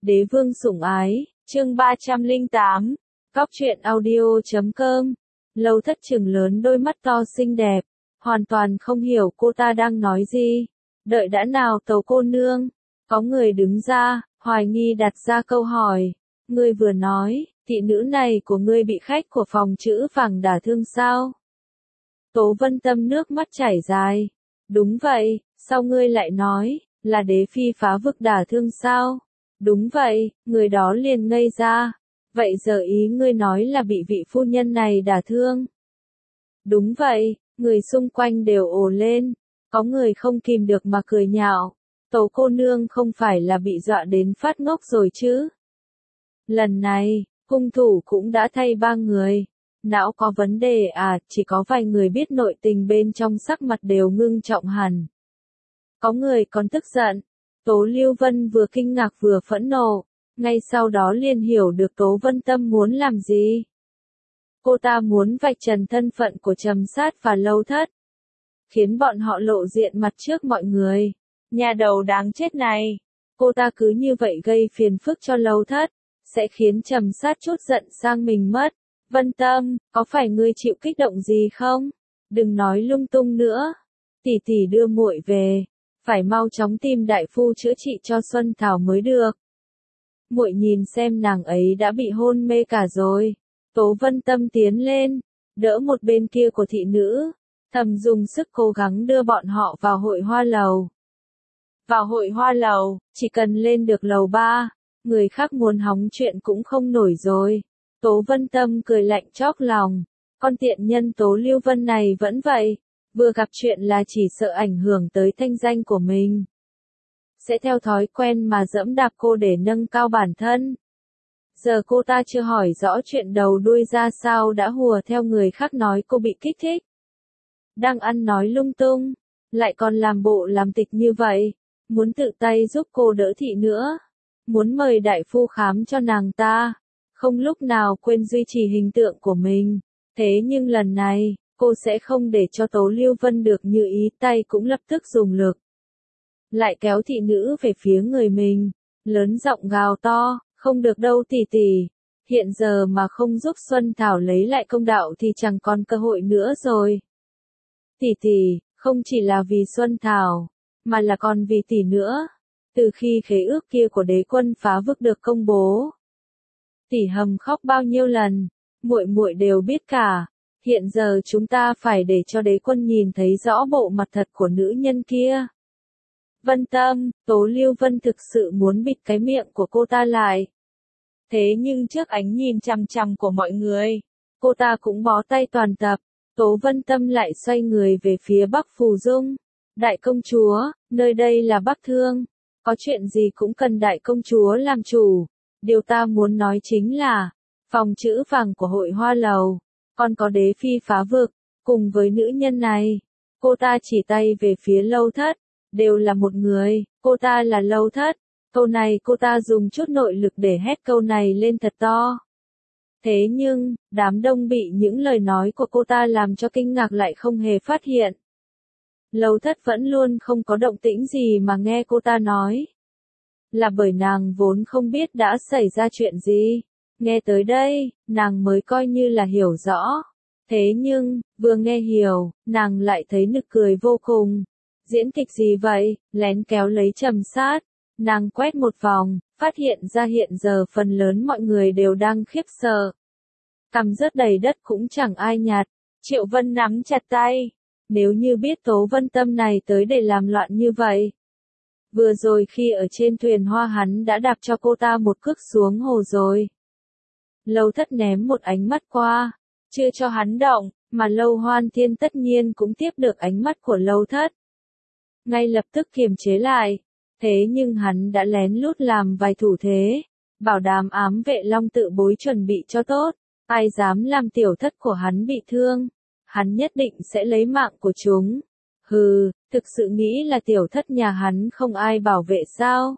Đế vương sủng ái, chương 308, Cóc truyện audio.com. Lâu Thất trừng lớn đôi mắt to xinh đẹp, hoàn toàn không hiểu cô ta đang nói gì. Đợi đã nào Tấu cô nương, có người đứng ra, hoài nghi đặt ra câu hỏi. Ngươi vừa nói, thị nữ này của ngươi bị khách của phòng chữ vàng đả thương sao? Tố Vân Tâm nước mắt chảy dài. Đúng vậy, sao ngươi lại nói, là đế phi phá vực đả thương sao? Đúng vậy, người đó liền ngây ra. Vậy giờ ý ngươi nói là bị vị phu nhân này đả thương? Đúng vậy, người xung quanh đều ồ lên. Có người không kìm được mà cười nhạo. Tố cô nương không phải là bị dọa đến phát ngốc rồi chứ? Lần này, hung thủ cũng đã thay 3 người. Não có vấn đề à, chỉ có vài người biết nội tình bên trong sắc mặt đều ngưng trọng hẳn. Có người còn tức giận. Tố Lưu Vân vừa kinh ngạc vừa phẫn nộ, ngay sau đó liền hiểu được Tố Vân Tâm muốn làm gì. Cô ta muốn vạch trần thân phận của Trầm Sát và Lâu Thất, khiến bọn họ lộ diện mặt trước mọi người. Nhà đầu đáng chết này, cô ta cứ như vậy gây phiền phức cho Lâu Thất, sẽ khiến Trầm Sát trút giận sang mình mất. Vân Tâm, có phải ngươi chịu kích động gì không? Đừng nói lung tung nữa. Tỷ tỷ đưa muội về, phải mau chóng tìm đại phu chữa trị cho Xuân Thảo mới được. Muội nhìn xem nàng ấy đã bị hôn mê cả rồi. Tố Vân Tâm tiến lên, đỡ một bên kia của thị nữ, thầm dùng sức cố gắng đưa bọn họ vào hội hoa lầu. Vào hội hoa lầu, chỉ cần lên được lầu 3, người khác muốn hóng chuyện cũng không nổi rồi. Tố Vân Tâm cười lạnh chóp lòng, con tiện nhân Tố Lưu Vân này vẫn vậy, vừa gặp chuyện là chỉ sợ ảnh hưởng tới thanh danh của mình. Sẽ theo thói quen mà dẫm đạp cô để nâng cao bản thân. Giờ cô ta chưa hỏi rõ chuyện đầu đuôi ra sao đã hùa theo người khác nói cô bị kích thích. Đang ăn nói lung tung, lại còn làm bộ làm tịch như vậy, muốn tự tay giúp cô đỡ thị nữa, muốn mời đại phu khám cho nàng ta, không lúc nào quên duy trì hình tượng của mình. Thế nhưng lần này, cô sẽ không để cho Tố Lưu Vân được như ý, tay cũng lập tức dùng lực. Lại kéo thị nữ về phía người mình, lớn giọng gào to, không được đâu tỷ tỷ, hiện giờ mà không giúp Xuân Thảo lấy lại công đạo thì chẳng còn cơ hội nữa rồi. Tỷ tỷ, không chỉ là vì Xuân Thảo, mà là còn vì tỷ nữa. Từ khi khế ước kia của đế quân phá vực được công bố, tỷ hầm khóc bao nhiêu lần, muội muội đều biết cả. Hiện giờ chúng ta phải để cho đế quân nhìn thấy rõ bộ mặt thật của nữ nhân kia. Vân Tâm, Tố Lưu Vân thực sự muốn bịt cái miệng của cô ta lại. Thế nhưng trước ánh nhìn chằm chằm của mọi người, cô ta cũng bó tay toàn tập. Tố Vân Tâm lại xoay người về phía Bắc Phù Dung. Đại công chúa, nơi đây là Bắc Thương. Có chuyện gì cũng cần đại công chúa làm chủ. Điều ta muốn nói chính là, phòng chữ vàng của hội hoa lầu, còn có đế phi phá vực, cùng với nữ nhân này. Cô ta chỉ tay về phía Lâu Thất, đều là một người, cô ta là Lâu Thất. Câu này cô ta dùng chút nội lực để hét câu này lên thật to. Thế nhưng, đám đông bị những lời nói của cô ta làm cho kinh ngạc lại không hề phát hiện. Lâu Thất vẫn luôn không có động tĩnh gì mà nghe cô ta nói. Là bởi nàng vốn không biết đã xảy ra chuyện gì. Nghe tới đây, nàng mới coi như là hiểu rõ. Thế nhưng, vừa nghe hiểu, nàng lại thấy nực cười vô cùng. Diễn kịch gì vậy, lén kéo lấy Trầm Sát. Nàng quét một vòng, phát hiện ra hiện giờ phần lớn mọi người đều đang khiếp sợ. Cằm rớt đầy đất cũng chẳng ai nhặt. Triệu Vân nắm chặt tay. Nếu như biết Tố Vân Tâm này tới để làm loạn như vậy. Vừa rồi khi ở trên thuyền hoa hắn đã đạp cho cô ta một cước xuống hồ rồi. Lâu Thất ném một ánh mắt qua, chưa cho hắn động, mà Lâu Hoan Thiên tất nhiên cũng tiếp được ánh mắt của Lâu Thất. Ngay lập tức kiềm chế lại, thế nhưng hắn đã lén lút làm vài thủ thế, bảo đảm ám vệ Long Tự Bối chuẩn bị cho tốt, ai dám làm tiểu thất của hắn bị thương, hắn nhất định sẽ lấy mạng của chúng. Hừ, thực sự nghĩ là tiểu thất nhà hắn không ai bảo vệ sao?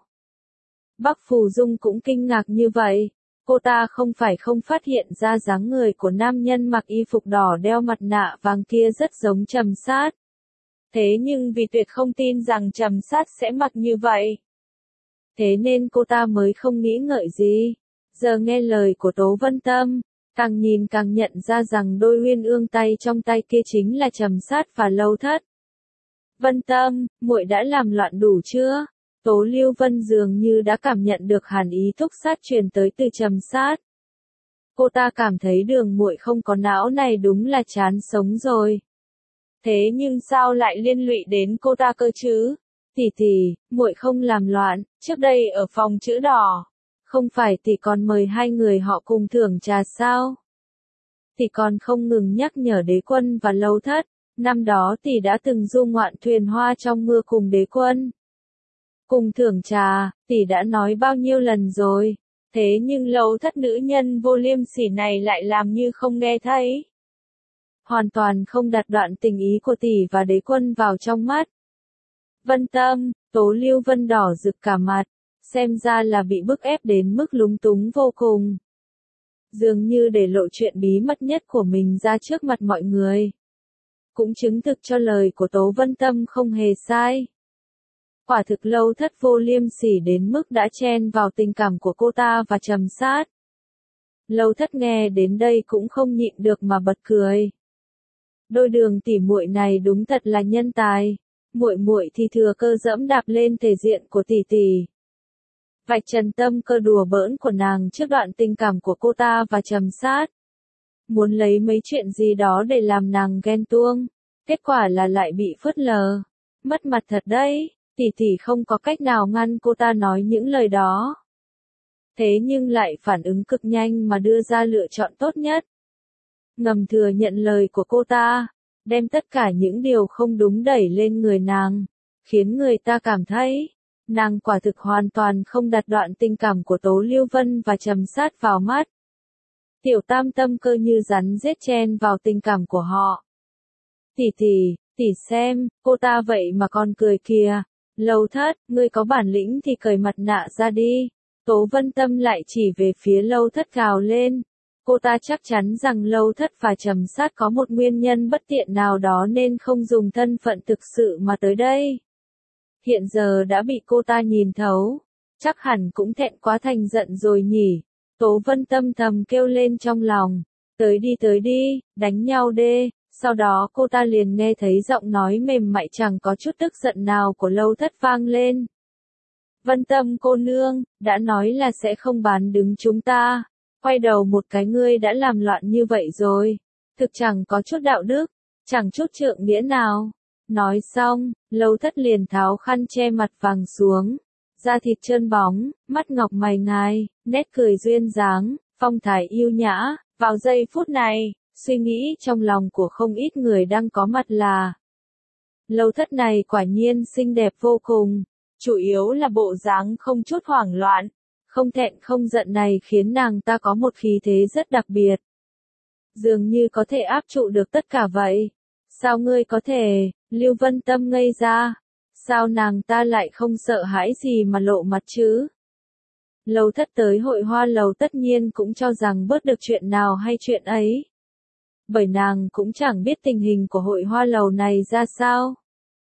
Bắc Phù Dung cũng kinh ngạc như vậy. Cô ta không phải không phát hiện ra dáng người của nam nhân mặc y phục đỏ đeo mặt nạ vàng kia rất giống Trầm Sát. Thế nhưng vì tuyệt không tin rằng Trầm Sát sẽ mặc như vậy. Thế nên cô ta mới không nghĩ ngợi gì. Giờ nghe lời của Tố Vân Tâm, càng nhìn càng nhận ra rằng đôi uyên ương tay trong tay kia chính là Trầm Sát và Lâu Thất. Vân Tâm, muội đã làm loạn đủ chưa? Tố Lưu Vân dường như đã cảm nhận được hàn ý thúc sát truyền tới từ Trầm Sát. Cô ta cảm thấy Đường muội không có não này đúng là chán sống rồi. Thế nhưng sao lại liên lụy đến cô ta cơ chứ? Tỷ, muội không làm loạn, trước đây ở phòng chữ đỏ, không phải tỷ còn mời hai người họ cùng thưởng trà sao? Tỷ còn không ngừng nhắc nhở Đế Quân và Lâu Thất, năm đó tỷ đã từng du ngoạn thuyền hoa trong mưa cùng Đế Quân. Cùng thưởng trà, tỷ đã nói bao nhiêu lần rồi, thế nhưng Lâu Thất nữ nhân vô liêm sỉ này lại làm như không nghe thấy. Hoàn toàn không đặt đoạn tình ý của tỷ và Đế Quân vào trong mắt. Vân Tâm, Tố Lưu Vân đỏ rực cả mặt, xem ra là bị bức ép đến mức lúng túng vô cùng. Dường như để lộ chuyện bí mật nhất của mình ra trước mặt mọi người. Cũng chứng thực cho lời của Tố Vân Tâm không hề sai. Quả thực Lâu Thất vô liêm sỉ đến mức đã chen vào tình cảm của cô ta và Trầm Sát. Lâu Thất nghe đến đây cũng không nhịn được mà bật cười. Đôi Đường tỷ muội này đúng thật là nhân tài. Muội thì thừa cơ dẫm đạp lên thể diện của tỷ. Vạch trần tâm cơ đùa bỡn của nàng trước đoạn tình cảm của cô ta và Trầm Sát. Muốn lấy mấy chuyện gì đó để làm nàng ghen tuông, kết quả là lại bị phớt lờ. Mất mặt thật đấy, tỷ không có cách nào ngăn cô ta nói những lời đó. Thế nhưng lại phản ứng cực nhanh mà đưa ra lựa chọn tốt nhất. Ngầm thừa nhận lời của cô ta, đem tất cả những điều không đúng đẩy lên người nàng, khiến người ta cảm thấy, nàng quả thực hoàn toàn không đặt đoạn tình cảm của Tố Lưu Vân và Trầm Sát vào mắt. Tiểu Tam tâm cơ như rắn rết chen vào tình cảm của họ. Tỷ xem, cô ta vậy mà còn cười kìa. Lâu Thất, ngươi có bản lĩnh thì cởi mặt nạ ra đi. Tố Vân Tâm lại chỉ về phía Lâu Thất gào lên. Cô ta chắc chắn rằng Lâu Thất và Trầm Sát có một nguyên nhân bất tiện nào đó nên không dùng thân phận thực sự mà tới đây. Hiện giờ đã bị cô ta nhìn thấu, chắc hẳn cũng thẹn quá thành giận rồi nhỉ. Tố Vân Tâm thầm kêu lên trong lòng, tới đi, đánh nhau đê. Sau đó cô ta liền nghe thấy giọng nói mềm mại chẳng có chút tức giận nào của Lâu Thất vang lên. Vân Tâm cô nương, đã nói là sẽ không bán đứng chúng ta. Quay đầu một cái ngươi đã làm loạn như vậy rồi. Thực chẳng có chút đạo đức, chẳng chút trượng nghĩa nào. Nói xong, Lâu Thất liền tháo khăn che mặt vàng xuống. Da thịt trơn bóng, mắt ngọc mày ngài, nét cười duyên dáng, phong thái yêu nhã. Vào giây phút này, suy nghĩ trong lòng của không ít người đang có mặt là Lâu Thất này quả nhiên xinh đẹp vô cùng. Chủ yếu là bộ dáng không chút hoảng loạn, không thẹn không giận này khiến nàng ta có một khí thế rất đặc biệt. Dường như có thể áp trụ được tất cả vậy. Sao ngươi có thể? Lưu Vân Tâm ngây ra. Sao nàng ta lại không sợ hãi gì mà lộ mặt chứ? Lâu Thất tới hội hoa lầu tất nhiên cũng cho rằng bớt được chuyện nào hay chuyện ấy. Bởi nàng cũng chẳng biết tình hình của hội hoa lầu này ra sao.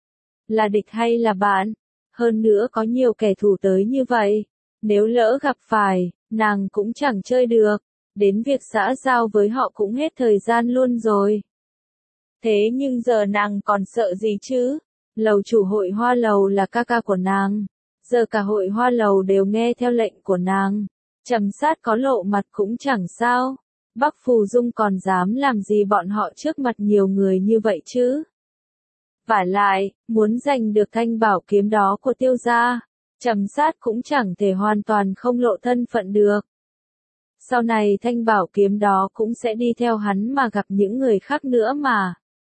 Là địch hay là bạn? Hơn nữa có nhiều kẻ thù tới như vậy. Nếu lỡ gặp phải, nàng cũng chẳng chơi được. Đến việc xã giao với họ cũng hết thời gian luôn rồi. Thế nhưng giờ nàng còn sợ gì chứ? Lầu chủ hội hoa lầu là ca ca của nàng. Giờ cả hội hoa lầu đều nghe theo lệnh của nàng. Trầm Sát có lộ mặt cũng chẳng sao. Bắc Phù Dung còn dám làm gì bọn họ trước mặt nhiều người như vậy chứ? Vả lại, muốn giành được thanh bảo kiếm đó của Tiêu gia, Trầm Sát cũng chẳng thể hoàn toàn không lộ thân phận được. Sau này thanh bảo kiếm đó cũng sẽ đi theo hắn mà gặp những người khác nữa mà.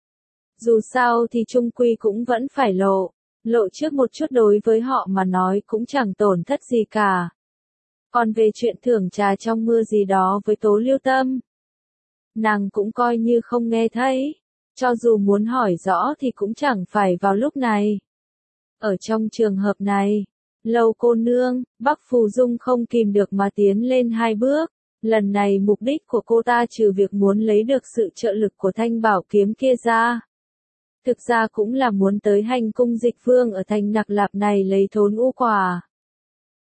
Dù sao thì chung quy cũng vẫn phải lộ trước một chút đối với họ mà nói cũng chẳng tổn thất gì cả. Còn về chuyện thưởng trà trong mưa gì đó với Tố Lưu Tâm, nàng cũng coi như không nghe thấy, cho dù muốn hỏi rõ thì cũng chẳng phải vào lúc này. Ở trong trường hợp này, Lâu cô nương, Bắc Phù Dung không kìm được mà tiến lên hai bước. Lần này mục đích của cô ta trừ việc muốn lấy được sự trợ lực của thanh bảo kiếm kia ra. Thực ra cũng là muốn tới hành cung Dịch Vương ở thành Nặc Lạp này lấy thốn u quả.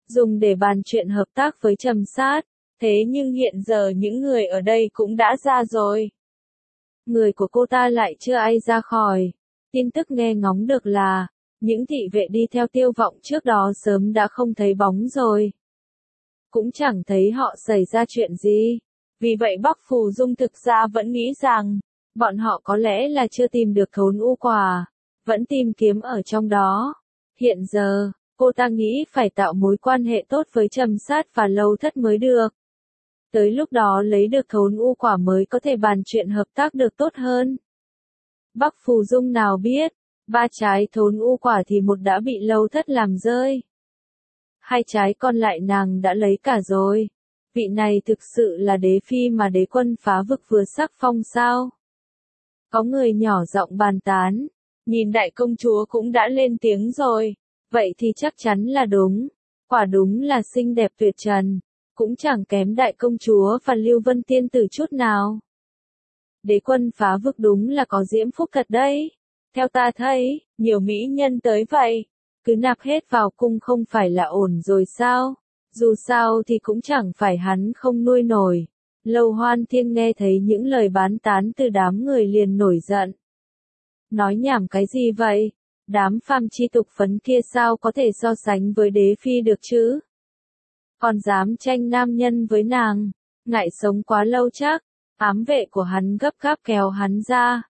dùng để bàn chuyện hợp tác với Trầm Sát. Thế nhưng hiện giờ những người ở đây cũng đã ra rồi. Người của cô ta lại chưa ai ra khỏi. Tin tức nghe ngóng được là, những thị vệ đi theo Tiêu Vọng trước đó sớm đã không thấy bóng rồi. Cũng chẳng thấy họ xảy ra chuyện gì. Vì vậy Bắc Phù Dung thực ra vẫn nghĩ rằng, bọn họ có lẽ là chưa tìm được thốn u quả, vẫn tìm kiếm ở trong đó. Hiện giờ, cô ta nghĩ phải tạo mối quan hệ tốt với Trầm Sát và Lâu Thất mới được. Tới lúc đó lấy được thốn u quả mới có thể bàn chuyện hợp tác được tốt hơn. Bắc Phù Dung nào biết, 3 trái thốn u quả thì một đã bị Lâu Thất làm rơi. 2 trái còn lại nàng đã lấy cả rồi. Vị này thực sự là đế phi mà đế quân phá vực vừa sắc phong sao? Có người nhỏ giọng bàn tán. Nhìn đại công chúa cũng đã lên tiếng rồi. Vậy thì chắc chắn là đúng. Quả đúng là xinh đẹp tuyệt trần. Cũng chẳng kém đại công chúa và Lưu Vân Tiên Tử chút nào. Đế quân phá vực đúng là có diễm phúc thật đấy. Theo ta thấy, nhiều mỹ nhân tới vậy. Cứ nạp hết vào cung không phải là ổn rồi sao? Dù sao thì cũng chẳng phải hắn không nuôi nổi. Lâu Hoan Thiên nghe thấy những lời bán tán từ đám người liền nổi giận. Nói nhảm cái gì vậy? Đám phàm chi tục phấn kia sao có thể so sánh với đế phi được chứ? Còn dám tranh nam nhân với nàng, ngại sống quá lâu chắc. Ám vệ của hắn gấp gáp kéo hắn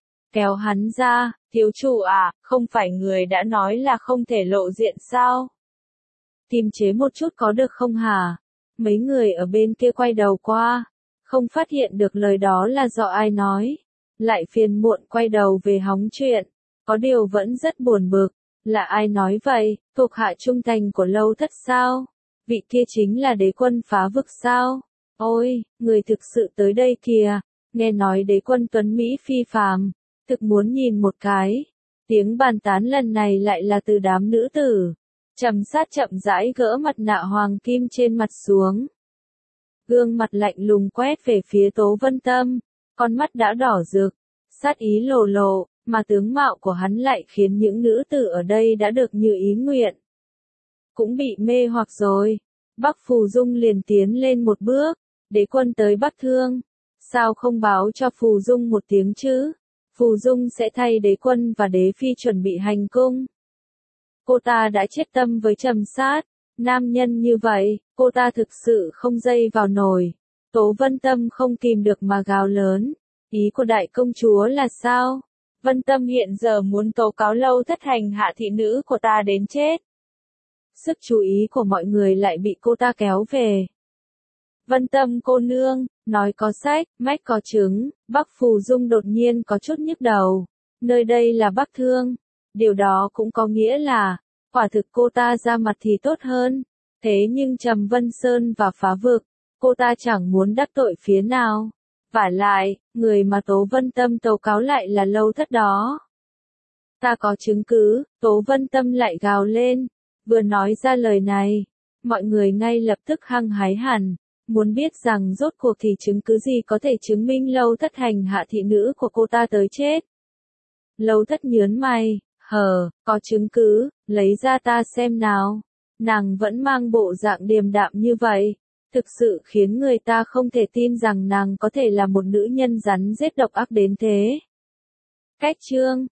ra, thiếu chủ à, không phải người đã nói là không thể lộ diện sao? Kiềm chế một chút có được không hả? Mấy người ở bên kia quay đầu qua, không phát hiện được lời đó là do ai nói. Lại phiền muộn quay đầu về hóng chuyện, có điều vẫn rất buồn bực. Là ai nói vậy, thuộc hạ trung thành của Lâu Thất sao? Vị kia chính là đế quân phá vực sao? Ôi, người thực sự tới đây kìa, nghe nói đế quân tuấn Mỹ phi phàm, thực muốn nhìn một cái. Tiếng bàn tán lần này lại là từ đám nữ tử. Trầm Sát chậm rãi gỡ mặt nạ hoàng kim trên mặt xuống. Gương mặt lạnh lùng quét về phía Tố Vân Tâm, con mắt đã đỏ rực, sát ý lồ lộ, mà tướng mạo của hắn lại khiến những nữ tử ở đây đã được như ý nguyện. Cũng bị mê hoặc rồi. Bắc Phù Dung liền tiến lên một bước. Đế quân tới Bắc Thương. Sao không báo cho Phù Dung một tiếng chứ? Phù Dung sẽ thay đế quân và đế phi chuẩn bị hành cung. Cô ta đã chết tâm với Trầm Sát. Nam nhân như vậy, cô ta thực sự không dây vào nổi. Tố Vân Tâm không kìm được mà gào lớn. Ý của đại công chúa là sao? Vân Tâm hiện giờ muốn tố cáo Lâu Thất hành hạ thị nữ của ta đến chết. Sức chú ý của mọi người lại bị cô ta kéo về. Vân Tâm cô nương, nói có sách, mách có chứng. Bắc Phù Dung đột nhiên có chút nhức đầu. Nơi đây là Bắc Thương. Điều đó cũng có nghĩa là, quả thực cô ta ra mặt thì tốt hơn. Thế nhưng Trầm Vân Sơn và phá vực, cô ta chẳng muốn đắc tội phía nào. Vả lại, người mà Tố Vân Tâm tố cáo lại là Lâu Thất đó. Ta có chứng cứ, Tố Vân Tâm lại gào lên. Vừa nói ra lời này, mọi người ngay lập tức hăng hái hẳn, muốn biết rằng rốt cuộc thì chứng cứ gì có thể chứng minh Lâu Thất hành hạ thị nữ của cô ta tới chết. Lâu Thất nhớn mày, có chứng cứ, lấy ra ta xem nào. Nàng vẫn mang bộ dạng điềm đạm như vậy, thực sự khiến người ta không thể tin rằng nàng có thể là một nữ nhân rắn rết độc ác đến thế. Cách chương